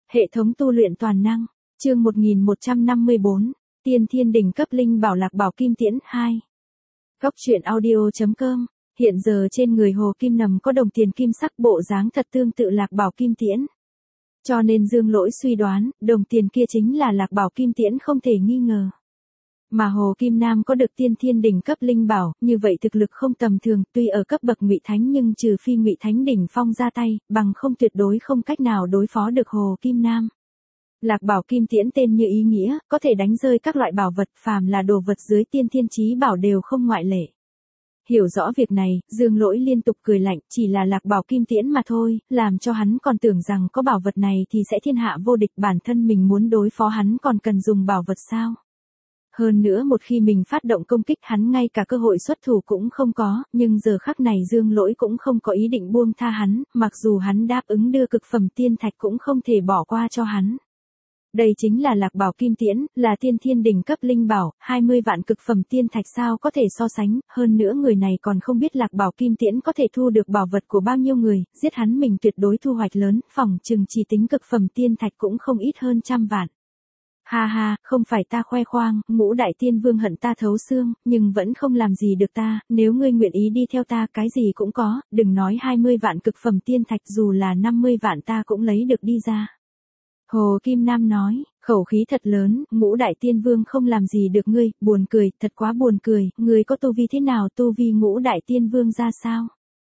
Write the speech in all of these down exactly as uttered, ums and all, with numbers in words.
Hệ thống tu luyện toàn năng, chương một nghìn một trăm năm mươi bốn, Tiên Thiên đỉnh cấp linh bảo Lạc Bảo Kim Tiễn hai. Góc truyện audio chấm com, hiện giờ trên người Hồ Kim Nằm có đồng tiền kim sắc bộ dáng thật tương tự Lạc Bảo Kim Tiễn. Cho nên Dương Lỗi suy đoán, đồng tiền kia chính là Lạc Bảo Kim Tiễn không thể nghi ngờ. Mà Hồ Kim Nam có được Tiên Thiên đỉnh cấp linh bảo, như vậy thực lực không tầm thường, tuy ở cấp bậc Ngụy Thánh nhưng trừ phi Ngụy Thánh đỉnh phong ra tay, bằng không tuyệt đối không cách nào đối phó được Hồ Kim Nam. Lạc Bảo Kim Tiễn tên như ý nghĩa, có thể đánh rơi các loại bảo vật, phàm là đồ vật dưới Tiên Thiên chí bảo đều không ngoại lệ. Hiểu rõ việc này, Dương Lỗi liên tục cười lạnh, chỉ là Lạc Bảo Kim Tiễn mà thôi, làm cho hắn còn tưởng rằng có bảo vật này thì sẽ thiên hạ vô địch, bản thân mình muốn đối phó hắn còn cần dùng bảo vật sao? Hơn nữa một khi mình phát động công kích hắn ngay cả cơ hội xuất thủ cũng không có, nhưng giờ khắc này Dương Lỗi cũng không có ý định buông tha hắn, mặc dù hắn đáp ứng đưa cực phẩm tiên thạch cũng không thể bỏ qua cho hắn. Đây chính là Lạc Bảo Kim Tiễn, là tiên thiên đỉnh cấp linh bảo, hai mươi vạn cực phẩm tiên thạch sao có thể so sánh, hơn nữa người này còn không biết Lạc Bảo Kim Tiễn có thể thu được bảo vật của bao nhiêu người, giết hắn mình tuyệt đối thu hoạch lớn, phỏng chừng chỉ tính cực phẩm tiên thạch cũng không ít hơn trăm vạn. Ha ha, không phải ta khoe khoang, Ngũ Đại Tiên Vương hận ta thấu xương, nhưng vẫn không làm gì được ta, nếu ngươi nguyện ý đi theo ta cái gì cũng có, đừng nói hai mươi vạn cực phẩm tiên thạch, dù là năm mươi vạn ta cũng lấy được đi ra. Hồ Kim Nam nói, khẩu khí thật lớn, Ngũ Đại Tiên Vương không làm gì được ngươi, buồn cười, thật quá buồn cười, ngươi có tu vi thế nào, tu vi Ngũ Đại Tiên Vương ra sao?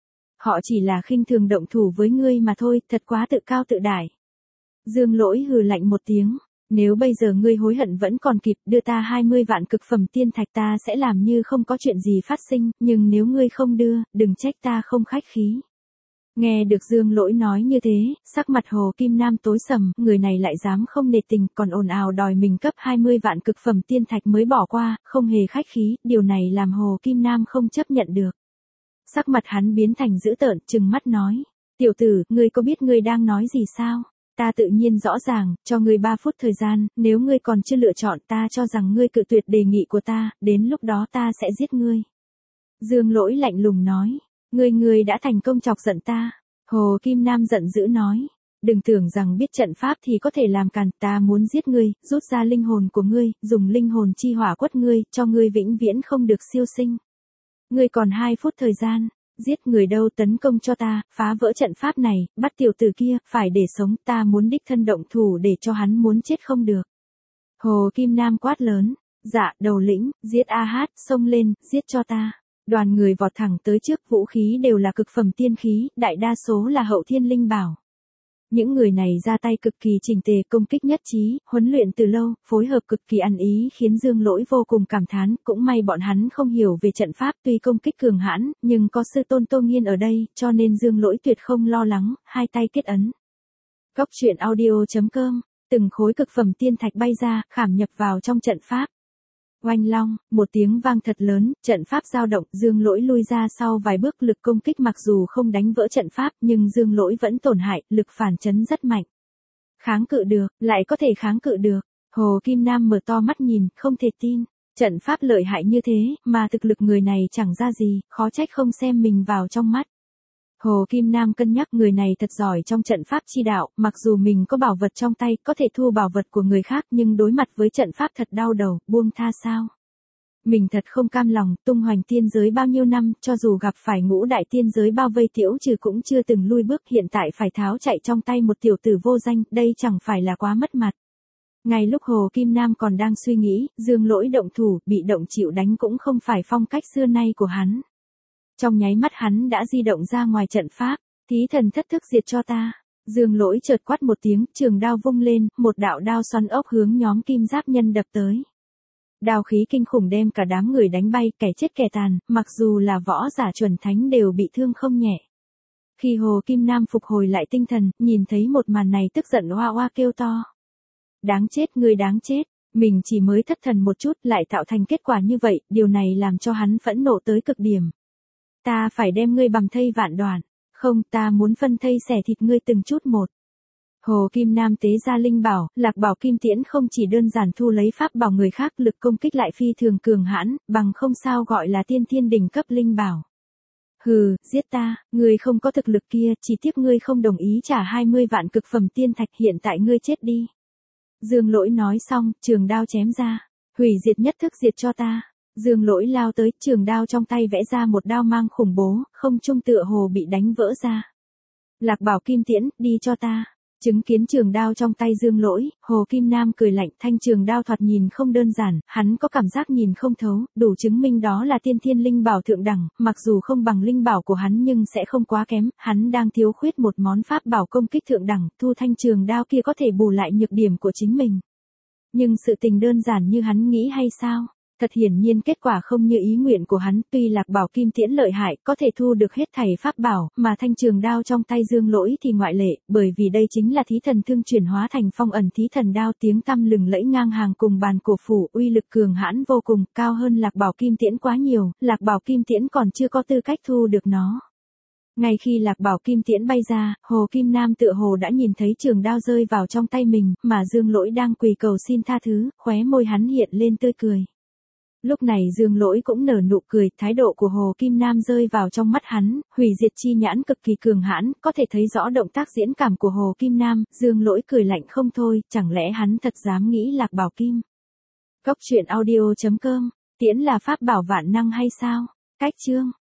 Họ chỉ là khinh thường động thủ với ngươi mà thôi, thật quá tự cao tự đại. Dương Lỗi hừ lạnh một tiếng. Nếu bây giờ ngươi hối hận vẫn còn kịp, đưa ta hai mươi vạn cực phẩm tiên thạch ta sẽ làm như không có chuyện gì phát sinh, nhưng nếu ngươi không đưa, đừng trách ta không khách khí. Nghe được Dương Lỗi nói như thế, sắc mặt Hồ Kim Nam tối sầm, người này lại dám không nể tình, còn ồn ào đòi mình cấp hai mươi vạn cực phẩm tiên thạch mới bỏ qua, không hề khách khí, điều này làm Hồ Kim Nam không chấp nhận được. Sắc mặt hắn biến thành dữ tợn, trừng mắt nói, tiểu tử, ngươi có biết ngươi đang nói gì sao? Ta tự nhiên rõ ràng, cho ngươi ba phút thời gian, nếu ngươi còn chưa lựa chọn ta cho rằng ngươi cự tuyệt đề nghị của ta, đến lúc đó ta sẽ giết ngươi. Dương Lỗi lạnh lùng nói, ngươi ngươi đã thành công chọc giận ta. Hồ Kim Nam giận dữ nói, đừng tưởng rằng biết trận pháp thì có thể làm càn, ta muốn giết ngươi, rút ra linh hồn của ngươi, dùng linh hồn chi hỏa quất ngươi, cho ngươi vĩnh viễn không được siêu sinh. Ngươi còn hai phút thời gian. Giết người đâu, tấn công cho ta, phá vỡ trận pháp này, bắt tiểu tử kia, phải để sống, ta muốn đích thân động thủ để cho hắn muốn chết không được. Hồ Kim Nam quát lớn, dạ, đầu lĩnh, giết A Hát, xông lên, giết cho ta. Đoàn người vọt thẳng tới trước, vũ khí đều là cực phẩm tiên khí, đại đa số là hậu thiên linh bảo. Những người này ra tay cực kỳ chỉnh tề, công kích nhất trí, huấn luyện từ lâu, phối hợp cực kỳ ăn ý khiến Dương Lỗi vô cùng cảm thán, cũng may bọn hắn không hiểu về trận pháp, tuy công kích cường hãn, nhưng có sư tôn Tô Nghiên ở đây, cho nên Dương Lỗi tuyệt không lo lắng, hai tay kết ấn. Góc truyện audio chấm com, từng khối cực phẩm tiên thạch bay ra, khảm nhập vào trong trận pháp. Oanh long, một tiếng vang thật lớn, trận pháp dao động, Dương Lỗi lui ra sau vài bước, lực công kích mặc dù không đánh vỡ trận pháp, nhưng Dương Lỗi vẫn tổn hại, lực phản chấn rất mạnh. Kháng cự được, lại có thể kháng cự được. Hồ Kim Nam mở to mắt nhìn, không thể tin. Trận pháp lợi hại như thế, mà thực lực người này chẳng ra gì, khó trách không xem mình vào trong mắt. Hồ Kim Nam cân nhắc người này thật giỏi trong trận pháp chi đạo, mặc dù mình có bảo vật trong tay, có thể thu bảo vật của người khác, nhưng đối mặt với trận pháp thật đau đầu, buông tha sao? Mình thật không cam lòng, tung hoành tiên giới bao nhiêu năm, cho dù gặp phải Ngũ Đại tiên giới bao vây Tiễu Trừ cũng chưa từng lui bước, hiện tại phải tháo chạy trong tay một tiểu tử vô danh, đây chẳng phải là quá mất mặt. Ngay lúc Hồ Kim Nam còn đang suy nghĩ, Dương Lỗi động thủ, bị động chịu đánh cũng không phải phong cách xưa nay của hắn. Trong nháy mắt hắn đã di động ra ngoài trận pháp, thí thần thất thức diệt cho ta. Dương Lỗi chợt quát một tiếng, trường đao vung lên, một đạo đao xoắn ốc hướng nhóm kim giáp nhân đập tới. Đao khí kinh khủng đem cả đám người đánh bay, kẻ chết kẻ tàn, mặc dù là võ giả chuẩn thánh đều bị thương không nhẹ. Khi Hồ Kim Nam phục hồi lại tinh thần, nhìn thấy một màn này tức giận oa oa kêu to. Đáng chết, người đáng chết, mình chỉ mới thất thần một chút lại tạo thành kết quả như vậy, điều này làm cho hắn phẫn nộ tới cực điểm. Ta phải đem ngươi bằm thây vạn đoạn, không, ta muốn phân thây xẻ thịt ngươi từng chút một. Hồ Kim Nam tế ra linh bảo, Lạc Bảo Kim Tiễn không chỉ đơn giản thu lấy pháp bảo người khác, lực công kích lại phi thường cường hãn, bằng không sao gọi là tiên thiên đỉnh cấp linh bảo. Hừ, giết ta, ngươi không có thực lực kia, chỉ tiếc ngươi không đồng ý trả hai mươi vạn cực phẩm tiên thạch, hiện tại ngươi chết đi. Dương Lỗi nói xong, trường đao chém ra. Hủy diệt nhất thức diệt cho ta. Dương Lỗi lao tới, trường đao trong tay vẽ ra một đao mang khủng bố, không trung tựa hồ bị đánh vỡ ra. Lạc Bảo Kim Tiễn, đi cho ta. Chứng kiến trường đao trong tay Dương Lỗi, Hồ Kim Nam cười lạnh, thanh trường đao thoạt nhìn không đơn giản, hắn có cảm giác nhìn không thấu, đủ chứng minh đó là tiên thiên linh bảo thượng đẳng, mặc dù không bằng linh bảo của hắn nhưng sẽ không quá kém, hắn đang thiếu khuyết một món pháp bảo công kích thượng đẳng, thu thanh trường đao kia có thể bù lại nhược điểm của chính mình. Nhưng sự tình đơn giản như hắn nghĩ hay sao? Thật hiển nhiên kết quả không như ý nguyện của hắn, tuy Lạc Bảo Kim Tiễn lợi hại, có thể thu được hết thảy pháp bảo, mà thanh trường đao trong tay Dương Lỗi thì ngoại lệ, bởi vì đây chính là thí thần thương chuyển hóa thành phong ẩn thí thần đao, tiếng tăm lừng lẫy ngang hàng cùng bàn cổ phủ, uy lực cường hãn vô cùng, cao hơn Lạc Bảo Kim Tiễn quá nhiều, Lạc Bảo Kim Tiễn còn chưa có tư cách thu được nó. Ngay khi Lạc Bảo Kim Tiễn bay ra, Hồ Kim Nam tựa hồ đã nhìn thấy trường đao rơi vào trong tay mình, mà Dương Lỗi đang quỳ cầu xin tha thứ, khóe môi hắn hiện lên tươi cười. Lúc này Dương Lỗi cũng nở nụ cười, thái độ của Hồ Kim Nam rơi vào trong mắt hắn, hủy diệt chi nhãn cực kỳ cường hãn, có thể thấy rõ động tác diễn cảm của Hồ Kim Nam, Dương Lỗi cười lạnh không thôi, chẳng lẽ hắn thật dám nghĩ Lạc Bảo Kim. Cốc truyện audio chấm com, tiễn là pháp bảo vạn năng hay sao? Cách chương